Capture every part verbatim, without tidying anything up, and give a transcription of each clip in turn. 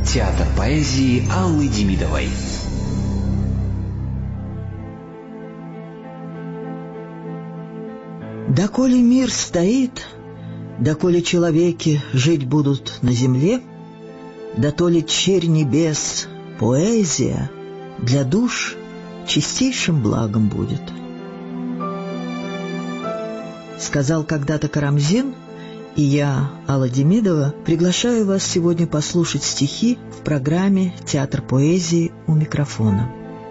Театр поэзии Аллы Демидовой. Доколе мир стоит, доколе человеки жить будут на земле, дотоле черь небес, поэзия для душ чистейшим благом будет. Сказал когда-то Карамзин, и я, Алла Демидова, приглашаю вас сегодня послушать стихи в программе «Театр поэзии» у микрофона.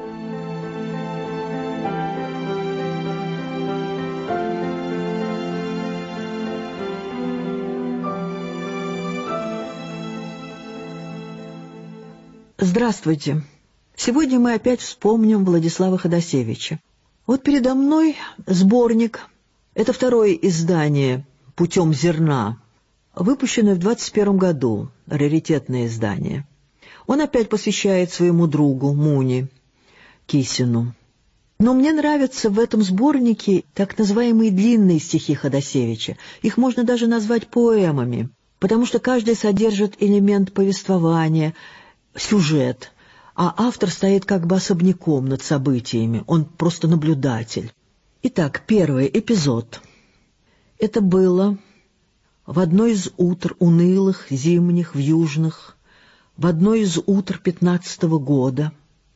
Здравствуйте! Сегодня мы опять вспомним Владислава Ходосевича. Вот передо мной сборник. Это второе издание «Путем зерна», выпущенное в двадцать первом году, раритетное издание. Он опять посвящает своему другу Муне Кисину. Но мне нравятся в этом сборнике так называемые длинные стихи Ходосевича. Их можно даже назвать поэмами, потому что каждый содержит элемент повествования, сюжет, а автор стоит как бы особняком над событиями, он просто наблюдатель. Итак, первый эпизод. Это было в одно из утр унылых, зимних, вьюжных, в одно из утр пятнадцатого года,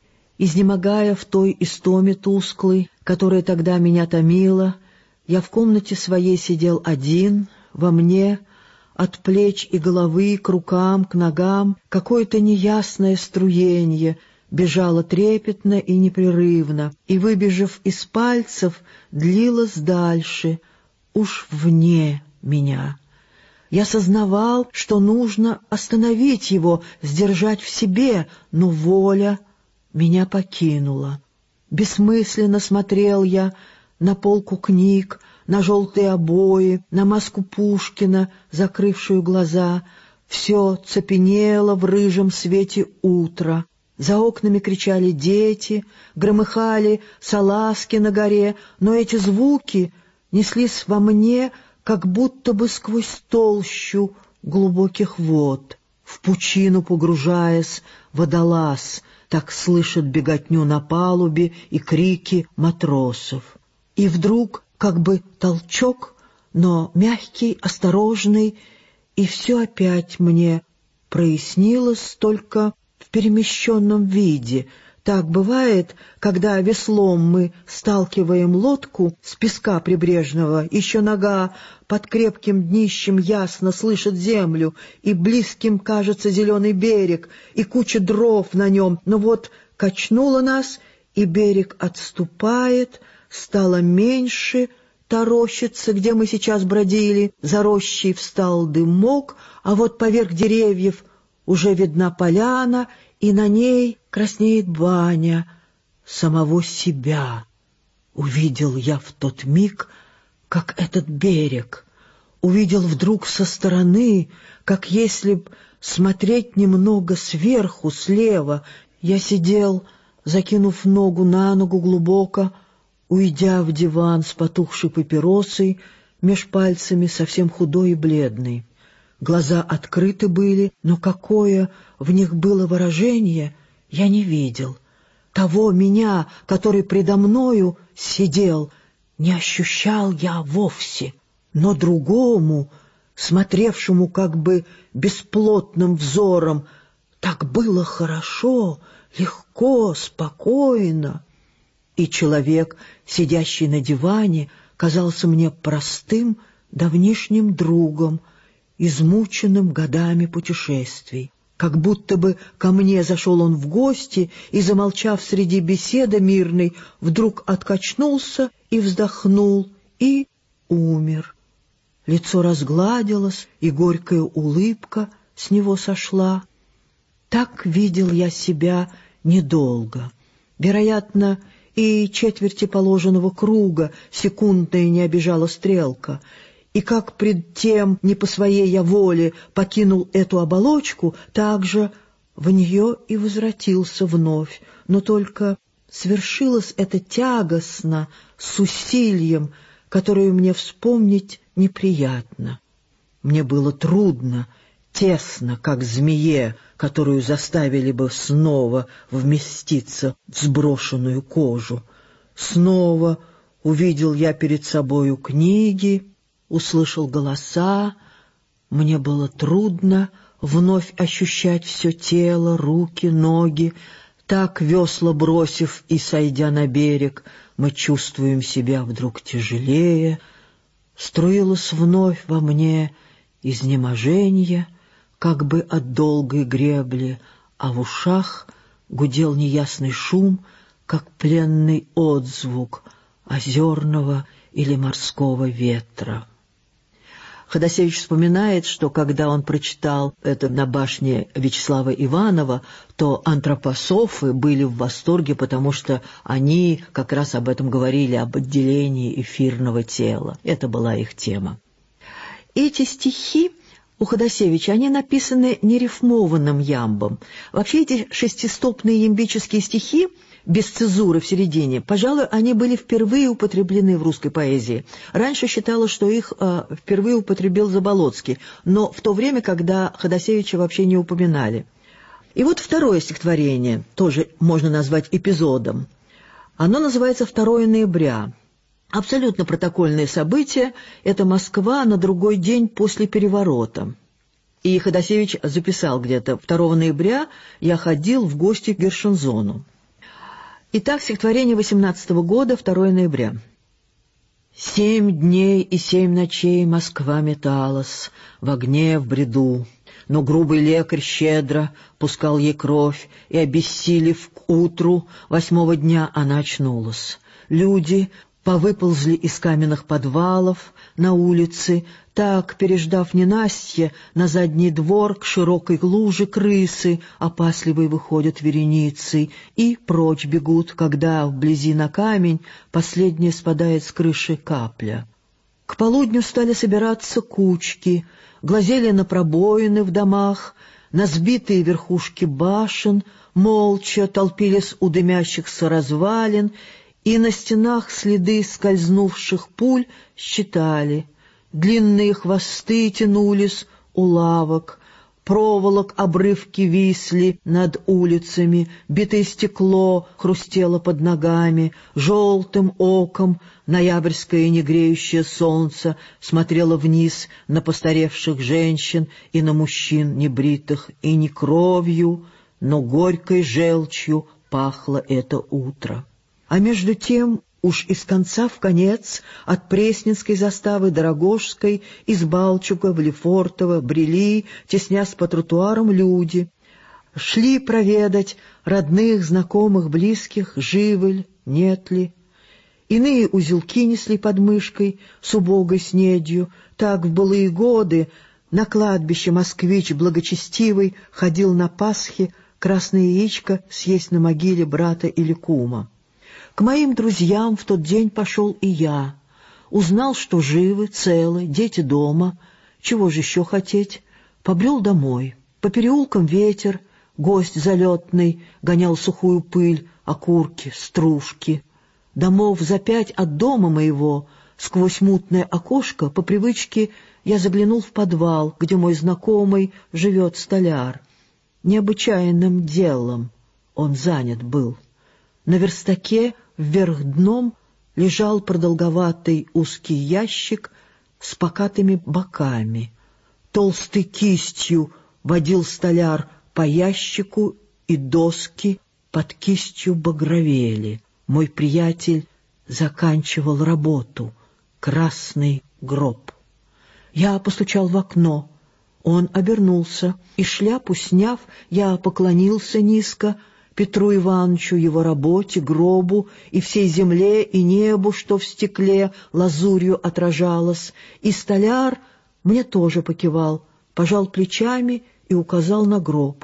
изнемогая в той истоме тусклой, которая тогда меня томила, я в комнате своей сидел один, во мне от плеч и головы к рукам, к ногам какое-то неясное струенье бежало трепетно и непрерывно, и, выбежав из пальцев, длилось дальше, уж вне меня. Я сознавал, что нужно остановить его, сдержать в себе, но воля меня покинула. Бессмысленно смотрел я на полку книг, на желтые обои, на маску Пушкина, закрывшую глаза. Все цепенело в рыжем свете утра. За окнами кричали дети, громыхали салазки на горе, но эти звуки неслись во мне, как будто бы сквозь толщу глубоких вод. В пучину погружаясь, водолаз так слышит беготню на палубе и крики матросов. И вдруг как бы толчок, но мягкий, осторожный, и все опять мне прояснилось только в перемещенном виде. Так бывает, когда веслом мы сталкиваем лодку с песка прибрежного, еще нога под крепким днищем ясно слышит землю, и близким кажется зеленый берег, и куча дров на нем, но вот качнуло нас, и берег отступает, стало меньше, тарощится, где мы сейчас бродили, за рощей встал дымок, а вот поверх деревьев уже видна поляна, и на ней краснеет баня самого себя. Увидел я в тот миг, как этот берег, увидел вдруг со стороны, как если б смотреть немного сверху, слева. Я сидел, закинув ногу на ногу глубоко, уйдя в диван с потухшей папиросой, меж пальцами совсем худой и бледный. Глаза открыты были, но какое в них было выражение, я не видел. Того меня, который предо мною сидел, не ощущал я вовсе, но другому, смотревшему как бы бесплотным взором, так было хорошо, легко, спокойно. И человек, сидящий на диване, казался мне простым, давнишним другом, измученным годами путешествий. Как будто бы ко мне зашел он в гости и, замолчав среди беседы мирной, вдруг откачнулся и вздохнул, и умер. Лицо разгладилось, и горькая улыбка с него сошла. Так видел я себя недолго. Вероятно, и четверти положенного круга секундная не обижала стрелка. И как пред тем не по своей я воле покинул эту оболочку, так же в нее и возвратился вновь, но только свершилось это тягостно, с усилием, которое мне вспомнить неприятно. Мне было трудно тесно, как змее, которую заставили бы снова вместиться в сброшенную кожу. Снова увидел я перед собою книги, услышал голоса. Мне было трудно вновь ощущать все тело, руки, ноги. Так, весла бросив и сойдя на берег, мы чувствуем себя вдруг тяжелее. Струилось вновь во мне изнеможение, как бы от долгой гребли, а в ушах гудел неясный шум, как пленный отзвук озерного или морского ветра. Ходосевич вспоминает, что когда он прочитал это на башне Вячеслава Иванова, то антропософы были в восторге, потому что они как раз об этом говорили, об отделении эфирного тела. Это была их тема. Эти стихи у Ходосевича, они написаны нерифмованным ямбом. Вообще эти шестистопные ямбические стихи, без цезуры в середине, пожалуй, они были впервые употреблены в русской поэзии. Раньше считалось, что их э, впервые употребил Заболоцкий, но в то время, когда Ходосевича вообще не упоминали. И вот второе стихотворение, тоже можно назвать эпизодом. Оно называется «второе ноября». Абсолютно протокольное событие — это Москва на другой день после переворота. И Ходосевич записал где-то: второго ноября я ходил в гости к Гершензону. Итак, стихотворение восемнадцатого года, второе ноября. «Семь дней и семь ночей Москва металась в огне, в бреду, но грубый лекарь щедро пускал ей кровь, и, обессилев к утру восьмого дня, она очнулась. Люди повыползли из каменных подвалов на улицы, так, переждав ненастье, на задний двор к широкой луже крысы опасливые выходят вереницей и прочь бегут, когда вблизи на камень последняя спадает с крыши капля. К полудню стали собираться кучки, глазели на пробоины в домах, на сбитые верхушки башен, молча толпились у дымящихся развалин, и на стенах следы скользнувших пуль считали. Длинные хвосты тянулись у лавок, проволок обрывки висли над улицами, битое стекло хрустело под ногами, желтым оком ноябрьское негреющее солнце смотрело вниз на постаревших женщин и на мужчин небритых, и не кровью, но горькой желчью пахло это утро. А между тем уж из конца в конец, от Пресненской заставы до Рогожской, из Балчуга в Лефортово брели, теснясь по тротуарам, люди. Шли проведать родных, знакомых, близких, живы ль, нет ли. Иные узелки несли под мышкой с убогой снедью. Так в былые годы на кладбище москвич благочестивый ходил на Пасхе красное яичко съесть на могиле брата или кума. К моим друзьям в тот день пошел и я. Узнал, что живы, целы, дети дома. Чего же еще хотеть? Побрел домой. По переулкам ветер, гость залетный, гонял сухую пыль, окурки, стружки. Домов за пять от дома моего, сквозь мутное окошко, по привычке, я заглянул в подвал, где мой знакомый живет столяр. Необычайным делом он занят был. На верстаке вверх дном лежал продолговатый узкий ящик с покатыми боками. Толстой кистью водил столяр по ящику, и доски под кистью багровели. Мой приятель заканчивал работу. Красный гроб. Я постучал в окно. Он обернулся, и, шляпу сняв, я поклонился низко Петру Ивановичу, его работе, гробу и всей земле и небу, что в стекле лазурью отражалось. И столяр мне тоже покивал, пожал плечами и указал на гроб.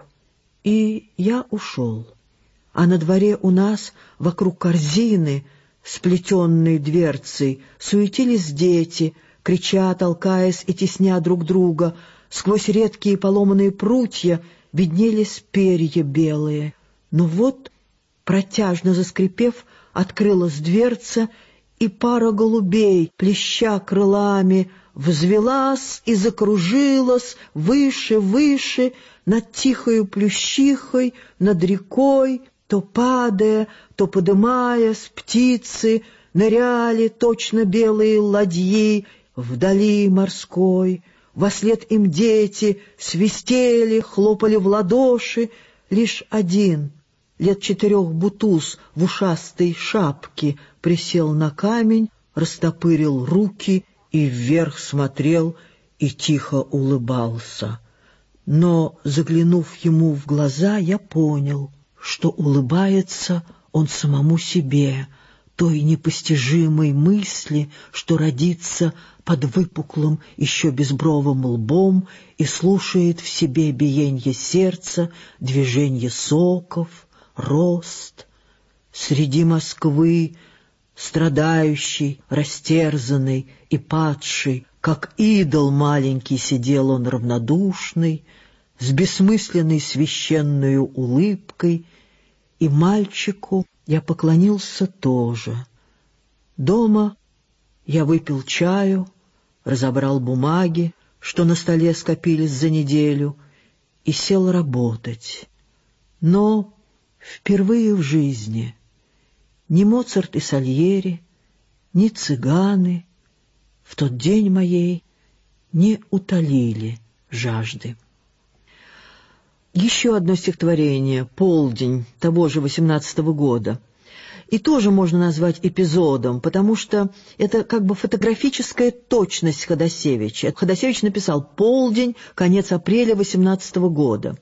И я ушел. А на дворе у нас, вокруг корзины, сплетенной дверцей, суетились дети, крича, толкаясь и тесня друг друга. Сквозь редкие поломанные прутья виднелись перья белые. Но вот, протяжно заскрипев, открылась дверца, и пара голубей, плеща крылами, взвелась и закружилась выше, выше, над тихою плющихой, над рекой, то падая, то подымаясь, птицы ныряли точно белые ладьи вдали морской. Вослед им дети свистели, хлопали в ладоши. Лишь один, лет четырех бутуз в ушастой шапке, присел на камень, растопырил руки и вверх смотрел и тихо улыбался. Но, заглянув ему в глаза, я понял, что улыбается он самому себе, той непостижимой мысли, что родится под выпуклым еще безбровым лбом и слушает в себе биенье сердца, движение соков, рост. Среди Москвы, страдающий, растерзанный и падший, как идол маленький, сидел он равнодушный, с бессмысленной священною улыбкой, и мальчику я поклонился тоже. Дома я выпил чаю, разобрал бумаги, что на столе скопились за неделю, и сел работать. Но впервые в жизни ни Моцарт и Сальери, ни цыганы в тот день моей не утолили жажды. Еще одно стихотворение «Полдень» того же восемнадцатого года. И тоже можно назвать эпизодом, потому что это как бы фотографическая точность Ходосевича. Ходосевич написал «Полдень», конец апреля восемнадцатого года.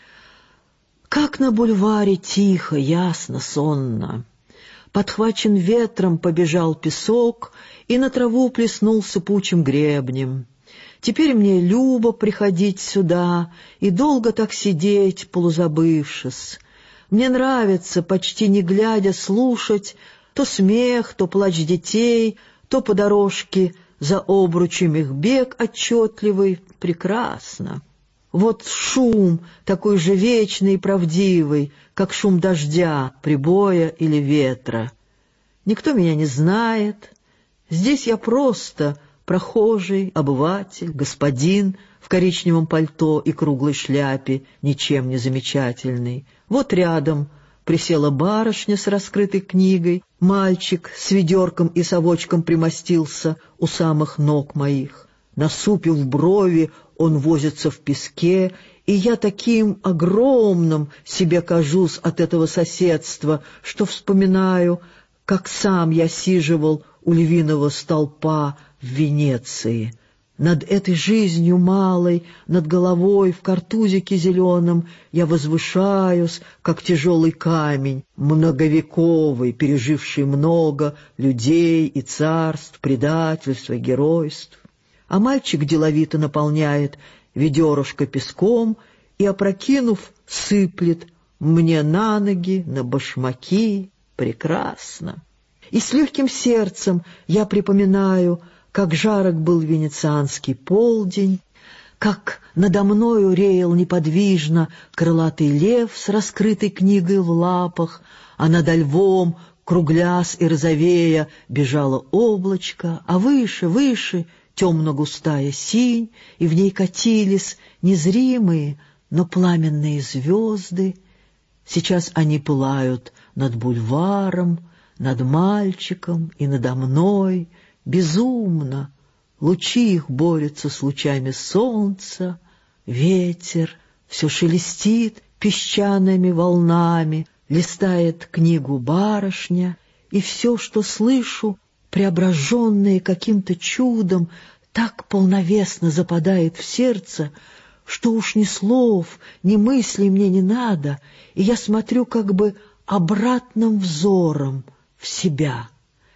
Как на бульваре тихо, ясно, сонно. Подхвачен ветром побежал песок, и на траву плеснул сыпучим гребнем. Теперь мне любо приходить сюда и долго так сидеть, полузабывшись. Мне нравится, почти не глядя, слушать то смех, то плач детей, то по дорожке за обручем их бег отчетливый. Прекрасно. Вот шум, такой же вечный и правдивый, как шум дождя, прибоя или ветра. Никто меня не знает. Здесь я просто прохожий, обыватель, господин в коричневом пальто и круглой шляпе, ничем не замечательный. Вот рядом присела барышня с раскрытой книгой, мальчик с ведерком и совочком примостился у самых ног моих. Насупив брови, он возится в песке, и я таким огромным себе кажусь от этого соседства, что вспоминаю, как сам я сиживал у львиного столпа в Венеции. Над этой жизнью малой, над головой в картузике зеленом я возвышаюсь, как тяжелый камень, многовековый, переживший много людей и царств, предательств и геройств. А мальчик деловито наполняет ведерышко песком и, опрокинув, сыплет мне на ноги, на башмаки. Прекрасно. И с легким сердцем я припоминаю, как жарок был венецианский полдень, как надо мною реял неподвижно крылатый лев с раскрытой книгой в лапах, а над львом, круглясь и розовея, бежало облачко, а выше, выше темно-густая синь, и в ней катились незримые, но пламенные звезды. Сейчас они пылают над бульваром, над мальчиком и надо мной, безумно. Лучи их борются с лучами солнца, ветер все шелестит песчаными волнами, листает книгу барышня, и все, что слышу, преображенное каким-то чудом, так полновесно западает в сердце, что уж ни слов, ни мыслей мне не надо, и я смотрю как бы обратным взором в себя.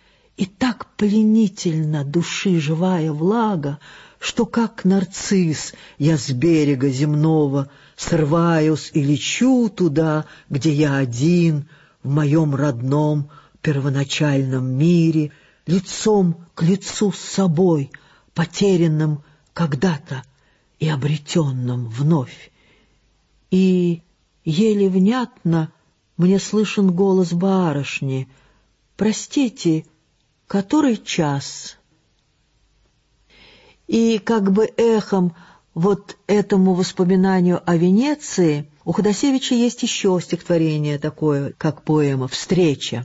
И так пленительно души живая влага, что, как нарцисс, я с берега земного срываюсь и лечу туда, где я один, в моем родном первоначальном мире, лицом к лицу с собой, потерянным когда-то и обретенным вновь. И еле внятно мне слышен голос барышни: «Простите, который час?» И как бы эхом вот этому воспоминанию о Венеции у Ходосевича есть еще стихотворение такое, как поэма «Встреча».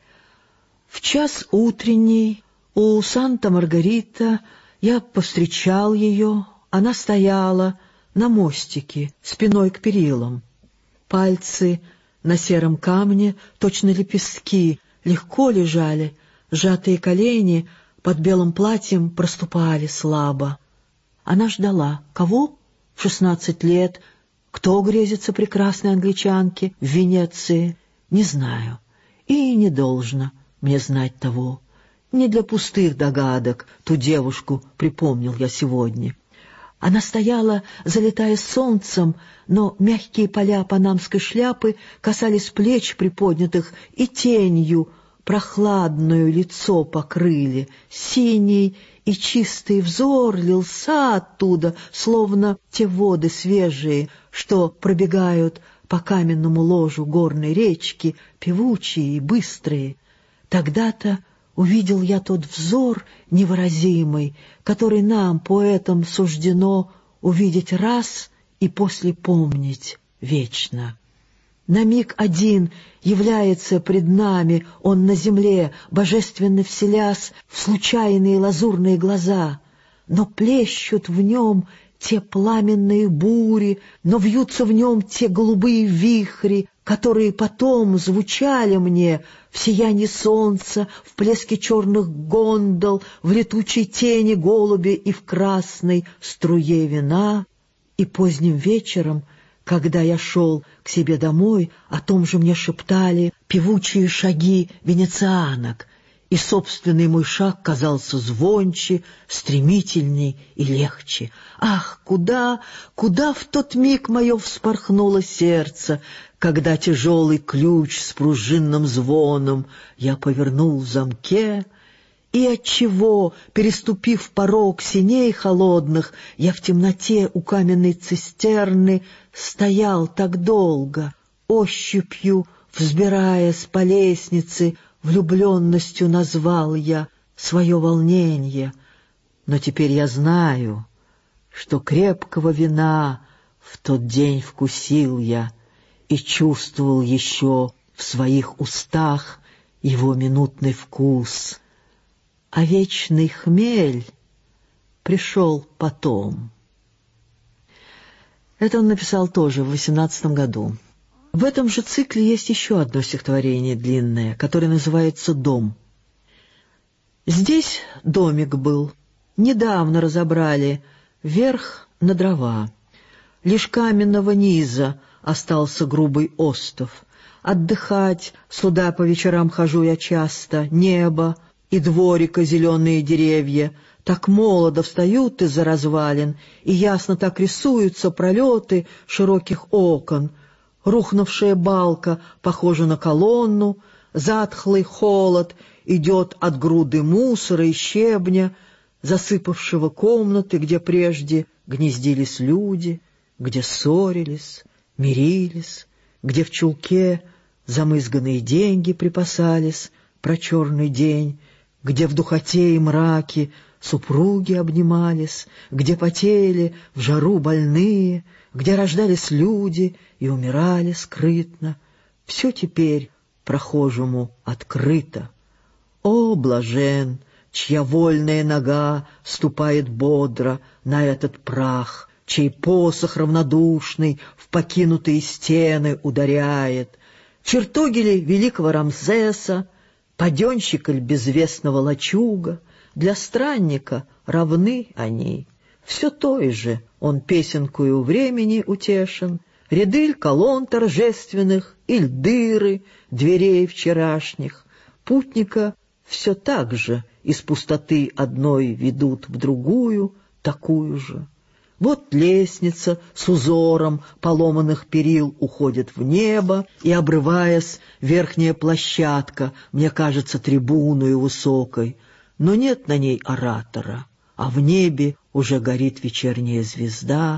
В час утренний у Санта-Маргарита я повстречал ее, она стояла на мостике, спиной к перилам. Пальцы на сером камне, точно лепестки, легко лежали, сжатые колени под белым платьем проступали слабо. Она ждала. Кого? В шестнадцать лет. Кто грезится прекрасной англичанке в Венеции? Не знаю. И не должно мне знать того. Не для пустых догадок ту девушку припомнил я сегодня. Она стояла, залитая солнцем, но мягкие поля панамской шляпы касались плеч приподнятых, и тенью прохладную лицо покрыли. Синий и чистый взор лился оттуда, словно те воды свежие, что пробегают по каменному ложу горной речки, певучие и быстрые. Тогда-то увидел я тот взор невыразимый, который нам, поэтам, суждено увидеть раз и после помнить вечно. На миг один является пред нами он на земле, божественно вселясь в случайные лазурные глаза, но плещут в нем те пламенные бури, но вьются в нем те голубые вихри, которые потом звучали мне в сиянии солнца, в плеске черных гондол, в летучей тени голуби и в красной струе вина. И поздним вечером, когда я шел к себе домой, о том же мне шептали певучие шаги венецианок, и собственный мой шаг казался звонче, стремительней и легче. Ах, куда, куда в тот миг мое вспорхнуло сердце, когда тяжелый ключ с пружинным звоном я повернул в замке, и отчего, переступив порог синей холодных, я в темноте у каменной цистерны стоял так долго, ощупью взбираясь по лестнице, влюбленностью назвал я свое волнение. Но теперь я знаю, что крепкого вина в тот день вкусил я и чувствовал еще в своих устах его минутный вкус, а вечный хмель пришел потом. Это он написал тоже в восемнадцатом году. В этом же цикле есть еще одно стихотворение длинное, которое называется «Дом». Здесь домик был, недавно разобрали, верх на дрова. Лишь каменного низа остался грубый остов. Отдыхать сюда по вечерам хожу я часто, небо и дворика зеленые деревья так молодо встают из-за развалин, и ясно так рисуются пролеты широких окон. Рухнувшая балка похожа на колонну, затхлый холод идет от груды мусора и щебня, засыпавшего комнаты, где прежде гнездились люди, где ссорились, мирились, где в чулке замызганные деньги припасались про черный день, где в духоте и мраке супруги обнимались, где потели в жару больные, где рождались люди и умирали скрытно. Все теперь прохожему открыто. О, блажен, чья вольная нога ступает бодро на этот прах, чей посох равнодушный в покинутые стены ударяет, чертоги ли великого Рамзеса, паденщика ли безвестного лачуга, для странника равны они. Все той же он песенкою времени утешен, ряды колонн торжественных, иль дыры дверей вчерашних. Путника все так же из пустоты одной ведут в другую, такую же. Вот лестница с узором поломанных перил уходит в небо, и, обрываясь, верхняя площадка, мне кажется, трибуною высокой, но нет на ней оратора, а в небе уже горит вечерняя звезда,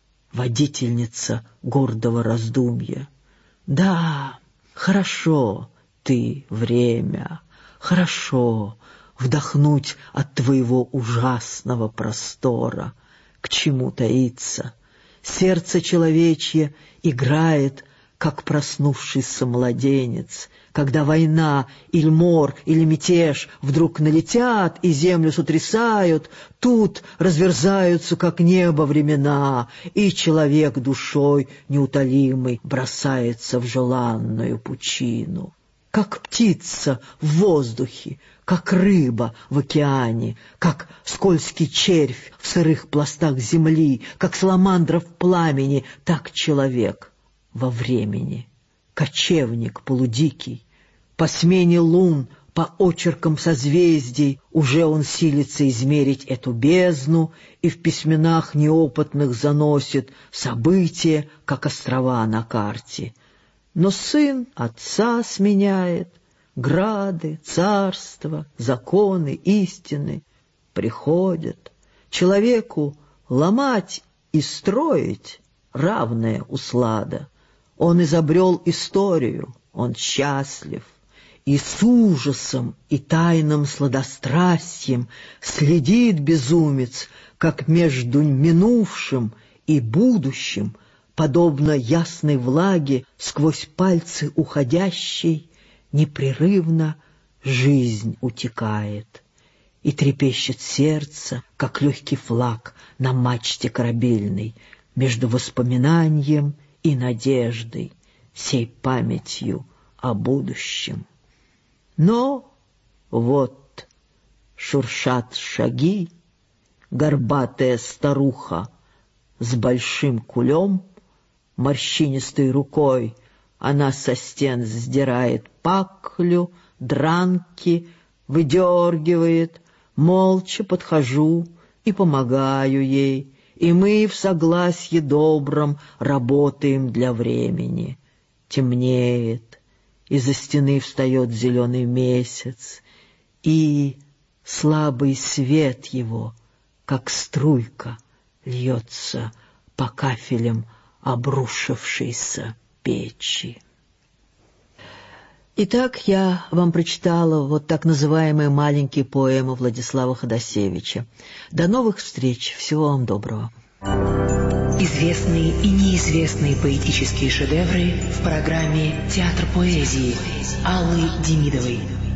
водительница гордого раздумья. Да, хорошо ты, время, хорошо, вдохнуть от твоего ужасного простора. К чему таиться? Сердце человечье играет, как проснувшийся младенец, когда война, или мор, или мятеж вдруг налетят и землю сотрясают, тут разверзаются, как небо, времена, и человек душой неутолимой бросается в желанную пучину. Как птица в воздухе, как рыба в океане, как скользкий червь в сырых пластах земли, как саламандра в пламени, так человек во времени. Кочевник полудикий, по смене лун, по очеркам созвездий уже он силится измерить эту бездну и в письменах неопытных заносит события, как острова на карте. Но сын отца сменяет, грады, царства, законы, истины приходят. Человеку ломать и строить равная услада. Он изобрел историю, он счастлив, и с ужасом и тайным сладострастием следит безумец, как между минувшим и будущим, подобно ясной влаге, сквозь пальцы уходящей, непрерывно жизнь утекает. И трепещет сердце, как легкий флаг на мачте корабельной, между воспоминанием и надеждой, сей памятью о будущем. Но вот шуршат шаги, горбатая старуха с большим кулем, морщинистой рукой она со стен сдирает паклю, дранки, выдергивает. Молча подхожу и помогаю ей, и мы в согласии добром работаем для времени. Темнеет, из-за стены встает зеленый месяц, и слабый свет его, как струйка, льется по кафелям обрушившейся печи. Итак, я вам прочитала вот так называемые маленькие поэмы Владислава Ходосевича. До новых встреч. Всего вам доброго. Известные и неизвестные поэтические шедевры в программе «Театр поэзии» Аллы Демидовой.